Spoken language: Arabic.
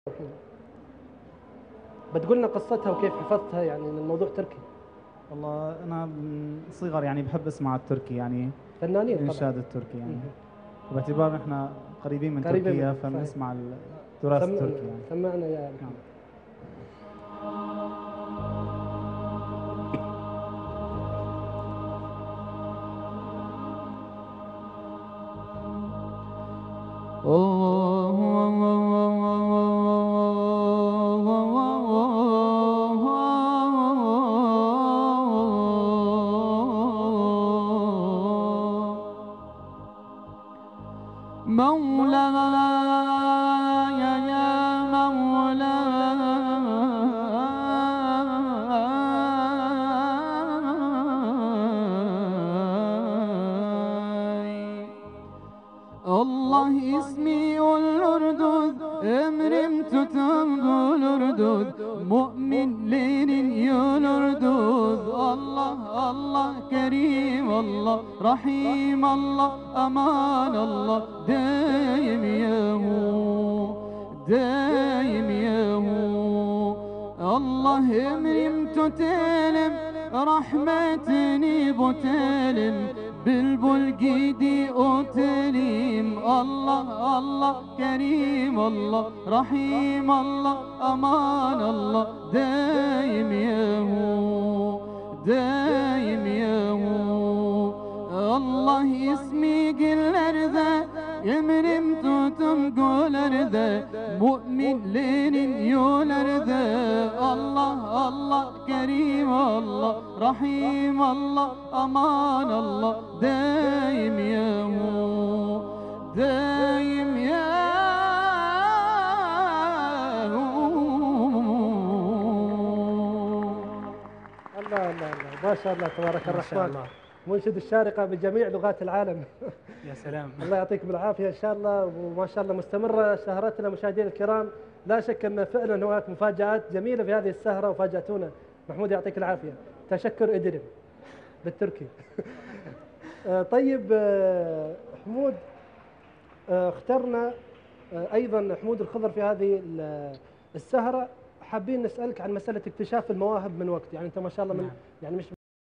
بتقول لنا قصتها وكيف حفظتها يعني من الموضوع تركي. والله أنا من صغر يعني بحب أسمع التركي يعني فنانين طبعا. الإنشاد التركي يعني، وباعتبار إحنا قريبين من قريبة تركيا منك صحيح. فبنسمع التراث سمعنا التركي يعني. سمعنا يا نعم. محمد. مولاي يا مولاي Allah ismi olurdud, emrim tutulurdud, müminlerin yolurdud. Allah Allah Kerim Allah, Rahim Allah, Aman Allah, daim yahu, daim yahu. Allah emrim tutelim, rahmetini botelim, bülbül gidi otelim. Allah Allah Kerim Allah, Rahim Allah, Aman Allah, daim yahu, daim yahu. Allah ismi gillerde, emrim tutun gölerde, müminlerin yollarda. Allah Allah Kerim Allah, Rahim Allah, Aman Allah, daim yahu, daim yahu. الله الله الله ما شاء الله تبارك ما شاء الرحمن. الله. منشد الشارقة بجميع لغات العالم. يا سلام. الله يعطيك بالعافية إن شاء الله، وما شاء الله مستمرة سهرتنا مشاهدينا الكرام. لا شك أن فعلا هناك مفاجآت جميلة في هذه السهرة وفاجأتونا. محمود يعطيك العافية. تشكر إدرم بالتركي. طيب حمود، اخترنا أيضا حمود الخضر في هذه السهرة. حابين نسألك عن مسألة اكتشاف المواهب من وقت، يعني أنت ما شاء الله من نعم. يعني مش